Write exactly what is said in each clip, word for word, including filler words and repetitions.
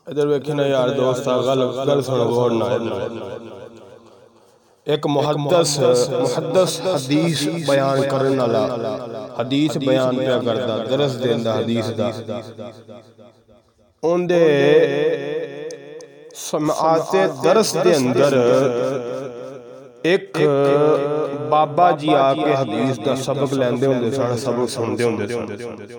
ادھر ویکھنا یار دوستا گل گل سن غور نال ایک محدث محدث حدیث بیان کرن والا حدیث بیان پیا کردا درس دیندا حدیث دا اون دے سماعت درس دے اندر ایک بابا جی آ کے حدیث دا سبق لیندے ہوندے سن سبق سنتے ہوندے سن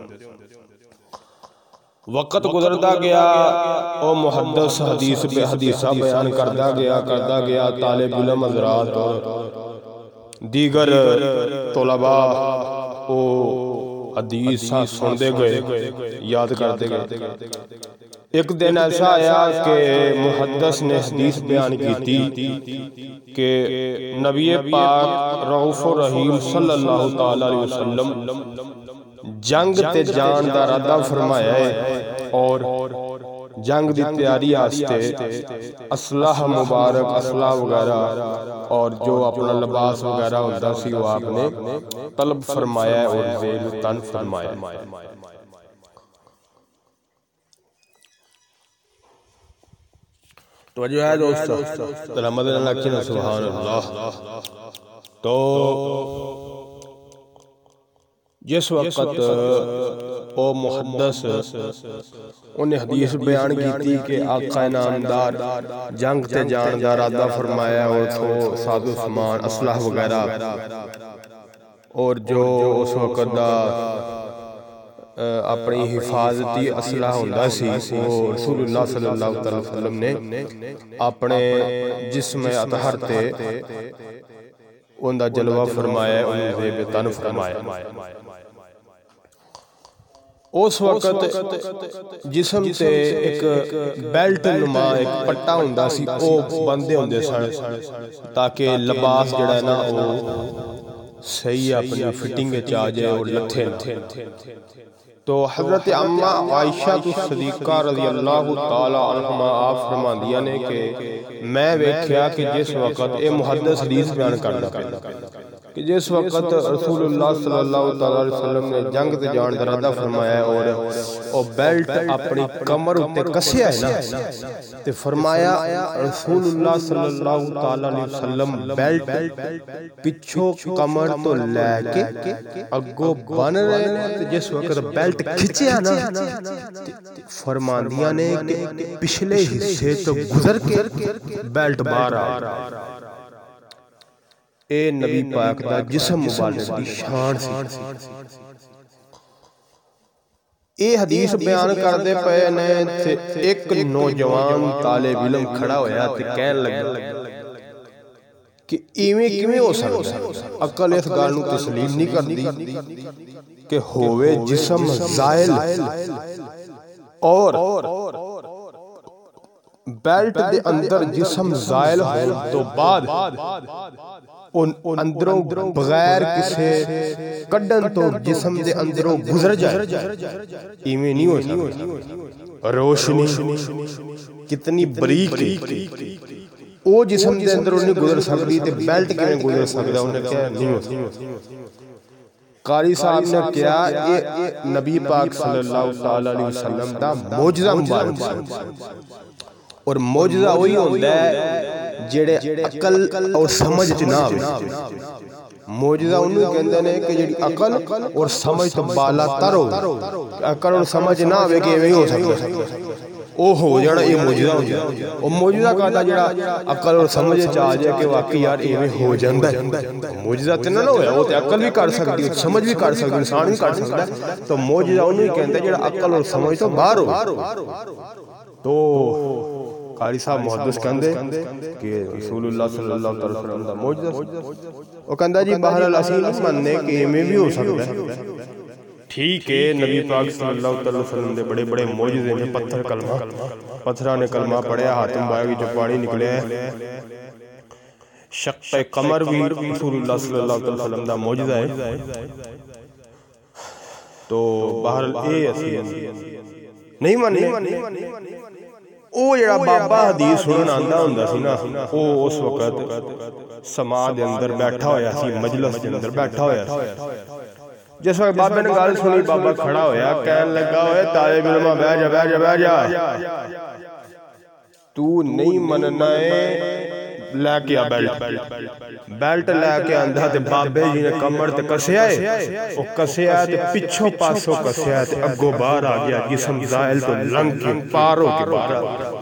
وقت گزردا گیا او محدث حدیث پہ حدیثہ بیان کردا گیا کردا گیا طالب علم حضرات اور دیگر طلباء او حدیثہ سندے گئے یاد کرتے گئے ایک دن ایسا آیا کہ محدث نے حدیث بیان کی تھی کہ نبی پاک رؤوف الرحیم صلی اللہ تعالی علیہ وسلم جنگ تے جان دا ارادہ فرمایا ہے اور جنگ دی تیاری آستے اسلحہ مبارک اسلحہ وغیرہ اور جو اپنا لباس وغیرہ ہوتا سی وہ آپ نے طلب فرمایا ہے اور ذیل تن فرمایا ہے توجہ ہے دوستو رحمت اللہ کی سبحان اللہ تو جس وقت او محدث انہیں حدیث بیان کی تھی کہ آقا نامدار جنگ تے جان دا ارادہ فرمایا اور تو ساز و سامان اسلحہ وغیرہ اور جو اس وقت دا اپنی حفاظتی اسلحہ ہوندا سی وہ رسول اللہ صلی اللہ علیہ وسلم نے اپنے جسم اطہر تے ان دا جلوہ فرمایا ہے انہیں زیب تن فرمایا اس وقت جسم تے ایک بیلٹ نما ایک پٹا ہوندا سی او بندے ہوندے سن تاکہ لباس جڑا ہے نا وہ صحیح اپنی فٹنگ چاہ جائے اور لتھے نہ تو حضرت عمہ عائشہ صدیقہ رضی اللہ تعالی عنہما آپ فرماندیاں نے کہ میں ویکھیا کہ جس وقت اے محدث حدیث بیان کرنا پہلا کہ جس وقت رسول اللہ صلی اللہ علیہ وسلم نے جنگ تے جان دا ارادہ فرمایا اور او بیلٹ اپنی کمر اتے کسیا ہے نا تے فرمایا رسول اللہ صلی اللہ علیہ وسلم بیلٹ پچھو کمر تو لے کے اگو بن رہے ہیں تے جس وقت بیلٹ کھچیا نا فرماندیاں نے کہ پچھلے حصے تو گزر کے بیلٹ باہر آ اے نبی پاک دا جسم مبارک دی شان سی اے حدیث بیان کردے پئے نے ایک نوجوان طالب علم کھڑا ہویا تے کہن لگا کہ ایویں کیویں ہو سکدا عقل اس گل نوں تسلیم نہیں کردی کہ ہووے جسم زائل اور بیلٹ دے اندر جسم زائل ہون تو بعد ان اندروں بغیر کسے کڈن تو جسم دے اندروں گزر جائے ایویں نہیں ہو سکتا روشنی کتنی بریک او جسم دے اندروں نہیں گزر سکتی تے بیلٹ کیویں گزر سکتا انہیں کہا نہیں ہو سکتا قاری صاحب نے کیا یہ نبی پاک صلی اللہ علیہ وسلم دا معجزہ مبارک اور معجزہ وہی ہوتا ہے جڑے عقل اور سمجھ نہ آوے معجزہ انہوں کہندے نے کہ جڑی عقل اور سمجھ تو بالا تر ہو عقل اور سمجھ نہ آوے کہ ایویں ہو سکتا او ہو جڑا یہ معجزہ ہو جائے او معجزہ کہتا جڑا عقل اور سمجھ چاہ جائے کہ واقعی یار ایویں ہو جاندا ہے معجزہ تے نہ ہویا وہ تے عقل بھی کر سکتی ہے سمجھ بھی کر سکتی انسان بھی کر سکتا ہے تو معجزہ انہوں کہندے جڑا عقل اور سمجھ تو باہر ہو تو قاری صاحب محدث کہندے کہ رسول اللہ صلی اللہ علیہ وسلم دا معجزہ وہ کہندا جی بہرحال اسی نہیں مننے کہ ایویں بھی ہو سکتا ہے ٹھیک ہے نبی پاک صلی اللہ علیہ وسلم دے بڑے بڑے معجزے ہیں پتھر کلمہ پتھرہ نے کلمہ پڑھیا ہاتم بایا کی جو پانی نکلے ہیں شق قمر بھی رسول اللہ صلی اللہ علیہ وسلم دا معجزہ ہے تو بہرحال اے اسی نہیں مننے او جڑا بابا حدیث سنن آندا ہوندا سی نا او اس وقت سماع دے اندر بیٹھا ہویا سی مجلس دے اندر بیٹھا ہویا سی جس وقت بابے نے گل سنی بابا کھڑا ہویا کہن لگا ہوئے طالب علماء بیٹھ جا بیٹھ جا بیٹھ جا تو نہیں مننا ہے لے کے آ بیلٹ بیلٹ لے کے آندھا تے بابے جی نے کمر تے کسیا ہے او کسیا ہے تے پچھوں پاسوں کسیا ہے تے اگو باہر آ گیا جسم زائل تو لنگ کے پاروں کے باہر آ گیا۔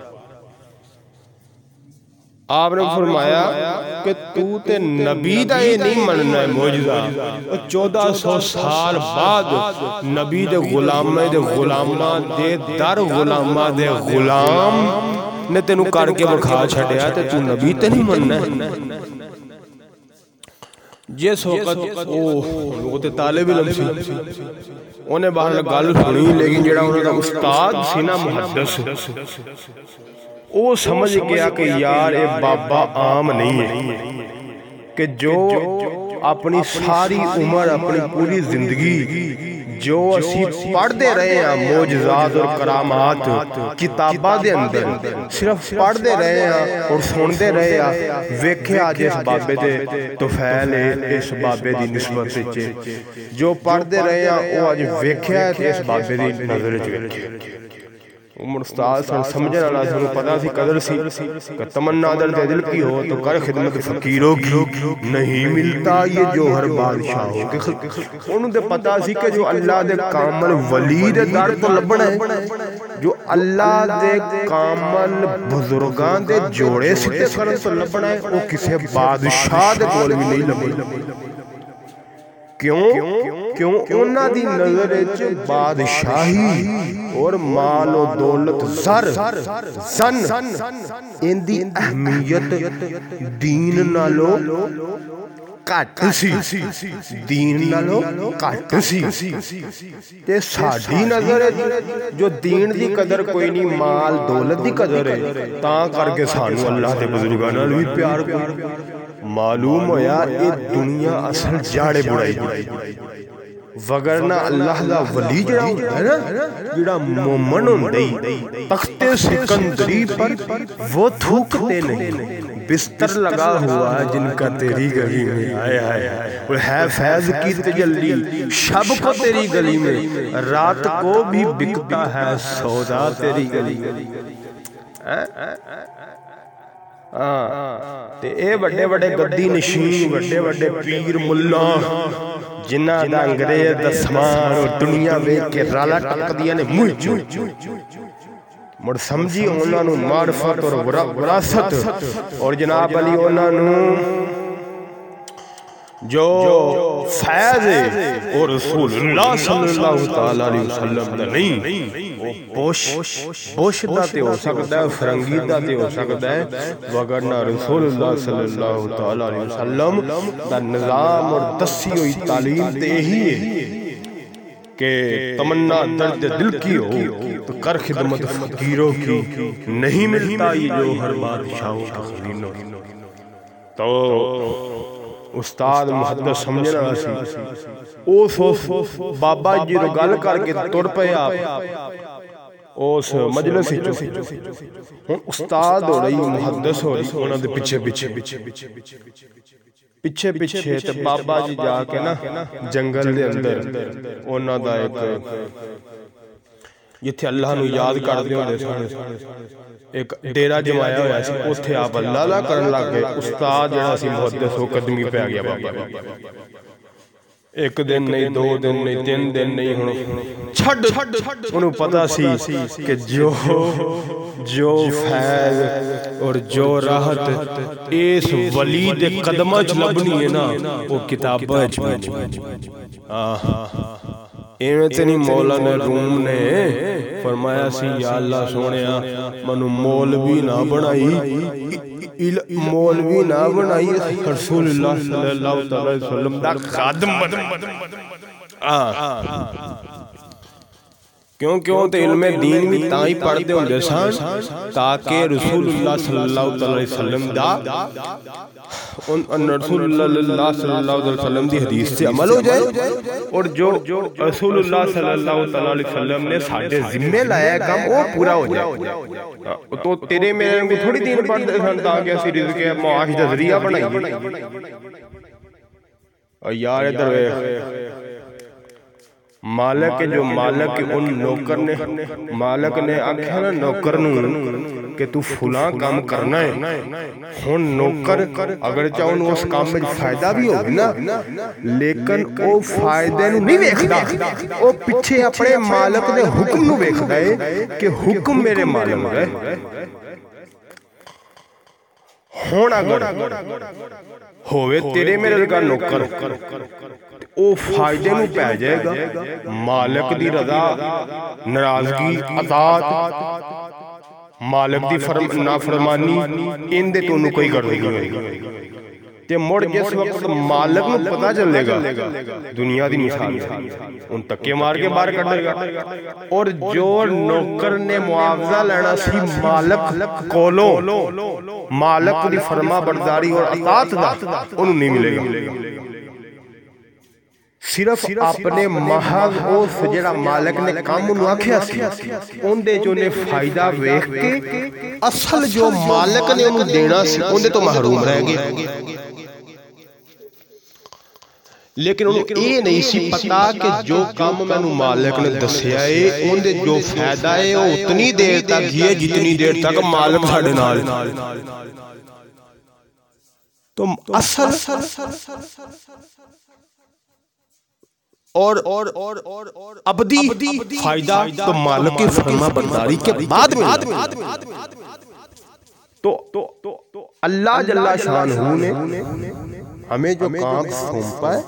آپ نے فرمایا کہ تو تے نبی دا یہ نہیں مننا ہے موجزہ چودہ سو سال بعد نبی دے غلامہ دے غلامہ دے در غلامہ دے غلام نے تینوں کر کے بکھا چھڑیا تے تو نبی تے نہیں مننا ہے۔ جس وقت وہ تے طالب علم سی انہیں باہر گل سنی لیکن جڑا انہوں دا استاد سی نا محدث وہ سمجھ گیا کہ یار اے بابا عام نہیں ہے کہ جو اپنی ساری عمر اپنی پوری زندگی جو اسی پڑھ دے رہے ہیں معجزات اور کرامات کتابہ دے اندر صرف پڑھ دے رہے ہیں اور سن دے رہے ہیں ویکھے آج اس بابے دے تو فیل ہے اس بابے دی نسبت سے جو پڑھ دے رہے ہیں وہ آج ویکھے آج اس بابے دی نظر جو ویکھے عمر استاد سن سمجھن والا سن پتہ سی قدر سی کہ تمنا درد دل کی ہو تو کر خدمت فقیروں کی نہیں ملتا یہ جوہر بادشاہوں کے انہوں دے پتہ سی کہ جو اللہ دے کامل ولی دے در تو لبنا ہے جو اللہ دے کامل بزرگان دے جوڑے ستے کرن تو لبنا ہے وہ کسے بادشاہ دے کول بھی نہیں لبنا۔ کیوں کیوں انہاں دی نظر وچ بادشاہی اور مال و دولت زر زن ان دی اہمیت دین نالو کٹ سی دین نالو کٹ سی تے ساڈی نظر جو دین دی قدر کوئی نہیں مال دولت دی قدر ہے تاں کر کے سانو اللہ دے بزرگاں نال بھی پیار کوئی معلوم ہویا اے دنیا اصل جاڑے بڑائی وگرنہ اللہ دا ولی جڑا ہوتا ہے نا جڑا مومن ہوندی تخت سکندری پر وہ تھوکتے نہیں بستر لگا ہوا ہے جن کا تیری گلی میں آئے آئے وہ ہے فیض کی تجلی شب کو تیری گلی میں رات کو بھی بکتا ہے سودا تیری گلی تے اے بڑے بڑے گدی نشین بڑے بڑے پیر ملہ جنہ دا انگریز دا سمان اور دنیا ویک کے رالا ٹک دیا نے موجو مڑ سمجھی انہاں نو معرفت اور وراثت اور جناب علی انہاں نو جو فیض ہے اور رسول اللہ صلی اللہ تعالیٰ علیہ وسلم دا نہیں وہ بوش بوش دا تے ہو سکتا ہے فرنگی دا تے ہو سکتا ہے وگرنہ رسول اللہ صلی اللہ تعالیٰ علیہ وسلم دا نظام اور دسی ہوئی تعلیم تے ہی ہے کہ تمنا درد دل کی ہو تو کر خدمت فقیروں کی نہیں ملتا یہ جو ہر بادشاہوں کا خزینہ تو استاد محدث سمجھنا سی اوس بابا جی رو گل کر کے تر پے آپ اوس مجلس چ ہن استاد ہو رہی محدث ہو رہی انہاں دے پیچھے پیچھے پیچھے پیچھے تے بابا جی جا کے نا جنگل دے اندر انہاں دا ایک جتھے اللہ نو یاد کردے ہوندے سن ایک ڈیرا جمایا ہوا سی اوتھے آپ اللہ لا کرن لگ گئے استاد جڑا سی محدث ہو قدمی پہ آ گیا بابا ایک دن نہیں دو دن نہیں تین دن نہیں ہن چھڈ انہوں پتہ سی کہ جو جو فیض اور جو راحت اس ولی دے قدمہ چ لبنی ہے نا وہ کتاباں چ ایویں تے نہیں مولانا روم نے فرمایا سی یا اللہ سونیا منو مولوی نہ بنائی مولوی نہ بنائی رسول اللہ صلی اللہ علیہ وسلم دا خادم بنا کیوں کیوں تے علم دین بھی تاں ہی پڑھ دے ہوندے سن تاکہ رسول اللہ صلی اللہ علیہ وسلم دا ان رسول اللہ صلی اللہ علیہ وسلم دی حدیث سے عمل ہو جائے اور جو رسول اللہ صلی اللہ علیہ وسلم نے ساڈے ذمہ لایا کام وہ پورا ہو جائے تو تیرے میرے کو تھوڑی دین پڑھ دے سن تاکہ اسی رزق کے معاش دا ذریعہ بنائیے اور یار ادھر مالک جو مالک ان نوکر نے مالک نے آکھیا نا نوکر نو کہ تو فلاں کام کرنا ہے ہن نوکر اگر چاہوں اس کام میں فائدہ بھی ہوگی نا لیکن او فائدے نو نہیں ویکھدا او پیچھے اپنے مالک دے حکم نو ویکھدا ہے کہ حکم میرے مالک ہے ہن اگر ہوئے تیرے میرے لگا نوکر او فائدے نو پہ جائے گا مالک دی رضا ناراضگی اطاعت مالک دی نافرمانی ان دے تو انہوں کوئی کر دے گی تے مڑ جس وقت مالک نو پتا چلے گا دنیا دی مثال ان تکے مار کے باہر کر دے گا اور جو نوکر نے معاوضہ لینا سی مالک کولو مالک دی فرما برداری اور اطاعت دا انہوں نہیں ملے گا صرف اپنے محض او جڑا مالک نے کام انہوں آکھیا سی ان دے جو نے فائدہ ویکھ کے اصل جو مالک نے انہوں دینا سی ان دے تو محروم رہ گئے لیکن انہوں اے نہیں سی پتا کہ جو کام میں انہوں مالک نے دسیا ہے ان دے جو فائدہ ہے وہ اتنی دیر تک ہی ہے جتنی دیر تک مالک ساڑھے نال تو اصل اور ابدی فائدہ تو مالک کی فرما برداری کے بعد میں تو اللہ جل شانہ نے ہمیں جو کام سونپا ہے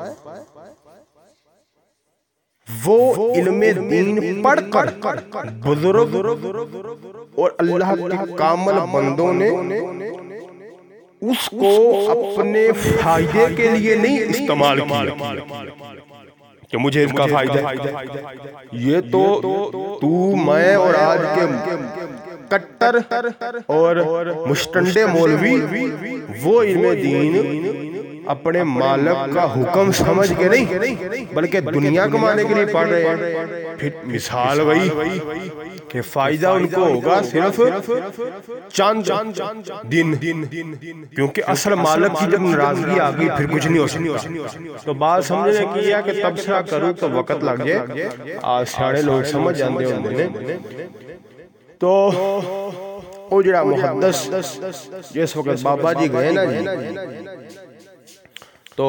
وہ علم دین پڑھ کر بزرگ اور اللہ کے کامل بندوں نے اس کو اپنے فائدے کے لیے نہیں استعمال کیا کہ مجھے اس کا فائدہ ہے یہ تو تو میں اور آج کے کٹر اور مشتنڈے مولوی وہ علم دین اپنے مالک کا حکم سمجھ کے نہیں بلکہ دنیا کمانے کے لیے پڑھ رہے ہیں پھر مثال وہی کہ فائدہ ان کو ہوگا صرف چاند دن کیونکہ اصل مالک کی جب ناراضگی آگئی پھر کچھ نہیں ہو سکتا تو بات سمجھنے کی ہے کہ تبصرہ کروں تو وقت لگ جائے آج ساڑھے لوگ سمجھ جاندے ہوندے نے تو او جڑا محدث جس وقت بابا جی گئے نا جی تو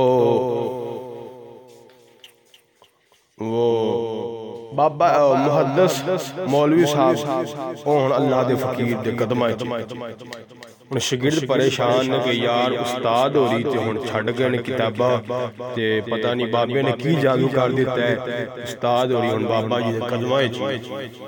وہ بابا محدث مولوی صاحب اون اللہ دے فقیر دے قدمہ ان شگرد پریشان نے کہ یار استاد ہو رہی تھے ہون چھڑ گئے نے کتابہ تے پتہ نہیں بابے نے کی جادو کر دیتا ہے استاد ہو رہی ہون بابا جی دے قدمہ چاہیے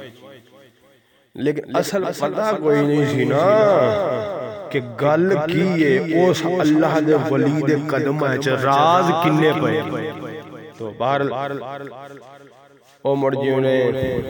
لیکن اصل پتہ کوئی نہیں سی نا کہ گل کی ہے اس اللہ دے ولی دے قدمہ ہے راز کنے پہ تو بہر او مرجیوں نے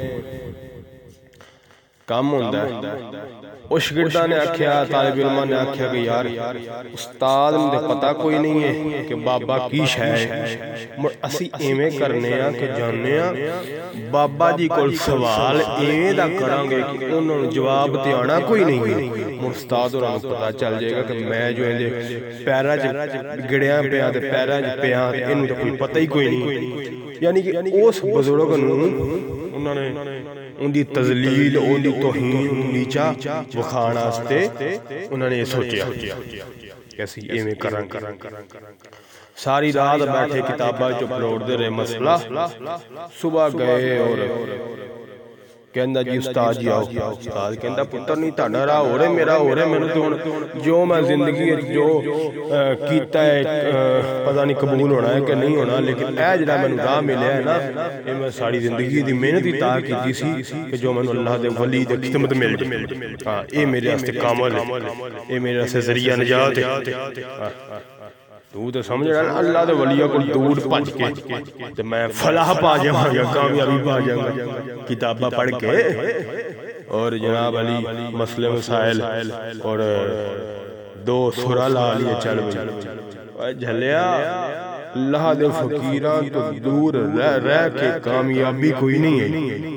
کام ہوندہ ہے او شگردہ نے آکھیا طالب علماء نے آکھیا کہ یار استاد نے پتہ کوئی نہیں ہے کہ بابا کی شے ہے اسی ایمیں کرنے ہیں کہ جاننے ہیں بابا جی کو سوال ایمیں دا کریں گے کہ انہوں نے جواب دیانا کوئی نہیں ہے استاد اور ہمیں پتہ چل جائے گا کہ میں جو ہے پیرہ گڑیاں پیاں دے پیرہ پیاں انہوں نے کوئی پتہ ہی کوئی نہیں یعنی کہ اس بزرگ انہوں نے ان دی تذلیل ان دی توہین نیچا وکھانا ستے انہوں نے یہ سوچیا کیسی ایمیں کرن کرن ساری رات بیٹھے کتابہ جو پروڑ دے رہے مسئلہ صبح گئے اور کہندہ جی استاد جی آؤ استاد کہندہ پتر نہیں تاڑا رہا ہو رہے میرا ہو رہے میں نے تو جو میں زندگی جو کیتا ہے پتہ نہیں قبول ہونا ہے کہ نہیں ہونا لیکن اے جڑا میں نے راہ ملے ہے نا یہ میں ساری زندگی دی محنت ہی تاہ کی دی سی کہ جو میں نے اللہ دے ولی دے خدمت مل جائے ہاں اے میرے ہستے کامل ہے اے میرے ہستے ذریعہ نجات ہے تو تو سمجھ رہا ہے اللہ دے ولیہ کو دور پچ کے تو میں فلاح پا جاؤں گا کامیابی پا جاؤں گا کتابہ پڑھ کے اور جناب علی مسئلے مسائل اور دو سورہ لالیے چل بھئی جھلیا اللہ دے فقیران تو دور رہ رہ کے کامیابی کوئی نہیں ہے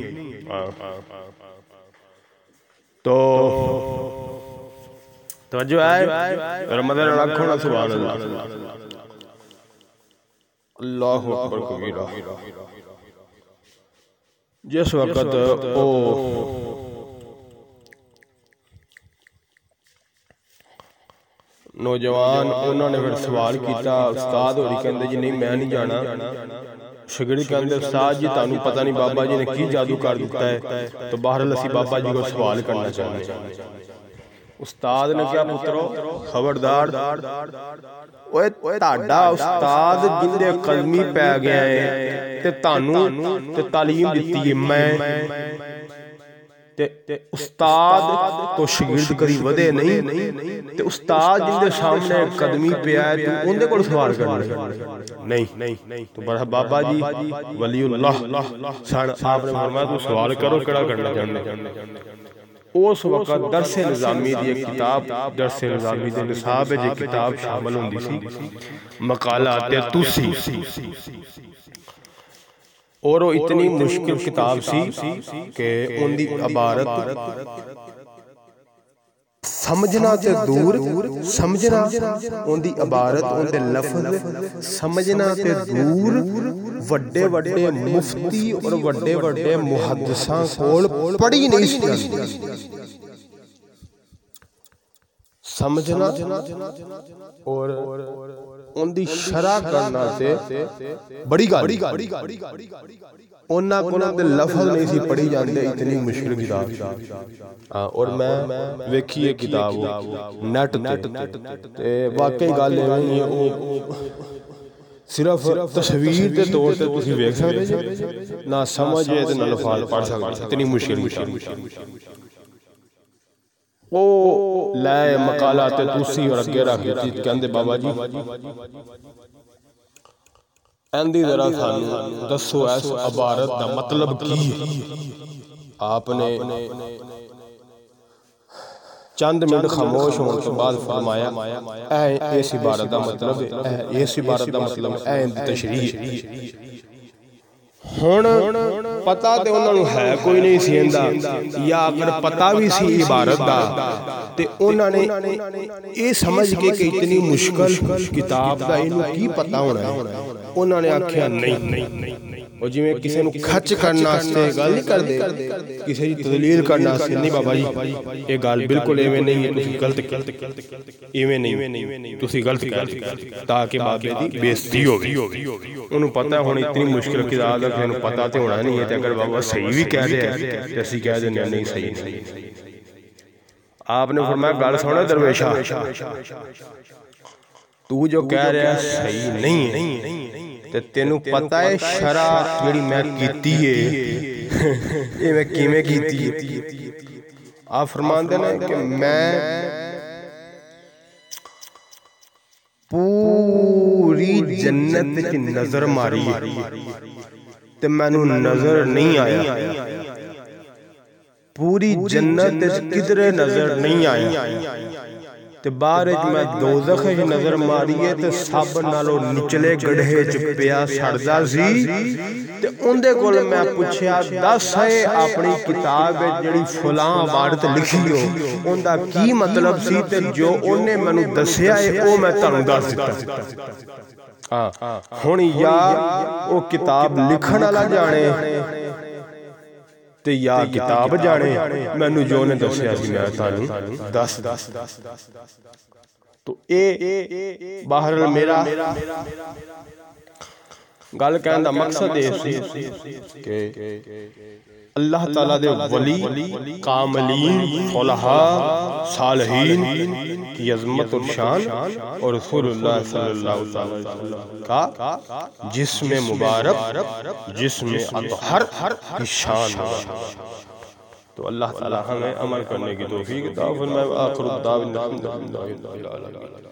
تو توجہ آئے رمضان رکھو نا سبحان اللہ اللہ اکبر کبیرہ جس وقت او نوجوان انہوں نے پھر سوال کیتا، استاد ہوری کہندے جی نہیں میں نہیں جانا، شگرد کہندے استاد جی تانوں پتہ نہیں بابا جی نے کی جادو کر دیتا ہے، تو بہرحال اسی بابا جی کو سوال کرنا چاہتے ہیں۔ استاد نے کیا پترو خبردار اوے تہاڈا استاد جندے قدمی پی گیا ہے تے تانوں تے تعلیم دتی ہے میں تے استاد تو شگرد کری ودے نہیں تے استاد جندے سامنے قدمی پہ آئے تو اندے کو سوال کرنا نہیں، تو بڑا بابا جی ولی اللہ آپ نے فرمایا تو سوال کرو کڑا کرنا چاہنے۔ اس وقت درس نظامی دی ایک کتاب، درس نظامی دے نصاب جی کتاب شامل ہوندی سی مقالات توسی، اور وہ اتنی مشکل کتاب سی کہ ان دی عبارت سمجھنا تے دور، سمجھنا ان دی عبارت ان دے لفظ سمجھنا تے دور، وڈے وڈے مفتی اور وڈے وڈے محدثاں کول پڑھی نہیں سی سمجھنا اور ان دی شرح کرنا تے بڑی گل، انہاں کول تے لفظ نہیں سی پڑھی جاندے، اتنی مشکل کتاب۔ اور میں ویکھی یہ کتاب نیٹ تے واقعی گل نہیں ہے، صرف تصویر تے طور تے تسی ویکھ سکدے جی، نہ سمجھ ہے تے نہ الفاظ پڑھ سکدے، اتنی مشکل کتاب۔ او لائے مقالات توسی اور اگے رکھ دیتی، کہندے بابا جی اندی ذرا سانوں دسو اس عبارت دا مطلب کی ہے۔ آپ نے چند منٹ خاموش ہونے کے بعد فرمایا اے اس عبارت دا مطلب اے اس عبارت دا مطلب اے اندی تشریح۔ ہن پتہ تے انہاں نوں ہے کوئی نہیں سی اندا، یا اگر پتہ بھی سی عبارت دا تے انہاں نے یہ سمجھ کے کہ اتنی مشکل کتاب دا انہوں کی پتہ ہونا ہے، انہوں نے آکھیا نہیں، اور جی میں کسی نو کھچ کرنا سے گل نہیں کر دے، کسی کی تدلیل کرنا سے نہیں بابا جی یہ گل بالکل ایویں نہیں ہے، تسی غلط ایویں نہیں، تسی غلط کہہ دے تاکہ بابے دی بےزتی ہوگی۔ انہوں پتہ ہونا اتنی مشکل کتاب دا کسی نو پتہ تے ہونا نہیں ہے، تے اگر بابا صحیح بھی کہہ دے تے اسی کہہ دے نہیں صحیح نہیں۔ آپ نے فرمایا گل سونا درویشا، تو جو کہہ رہا صحیح نہیں ہے تے تینوں پتہ ہے شرح جڑی میں کیتی ہے یہ میں کیویں کیتی ہے؟ آپ فرماندے نے کہ میں پوری جنت کی نظر ماری تے مینوں نظر نہیں آیا، پوری جنت کدھرے نظر نہیں آئی، تے بارج میں دوزخ نظر ماریے تے سب نالو نچلے گڑھے چ پیا سڑدا سی، تے اندے کول میں پوچھیا دس ہے اپنی کتاب جڑی فلاں عبارت لکھی ہو اوندا کی مطلب سی، تے جو اونے مینوں دسیا ہے او میں تانوں دس دتا۔ ہن یا او کتاب لکھن والا جانے تے یا کتاب جانے، مینوں جو نے دسیا سی میں تانوں دس دس۔ تو اے بہرحال میرا گل کہن دا مقصد یہ سی کہ اللہ تعالیٰ دے ولی کاملین فلاحاء صالحین کی عظمت اور شان، اور رسول اللہ صلی اللہ علیہ وسلم کا جسم مبارک جسم اطہر کی شان ہے۔ تو اللہ تعالیٰ ہمیں عمل کرنے کی توفیق عطا فرمائے۔ آخر الدعوانا الحمدللہ۔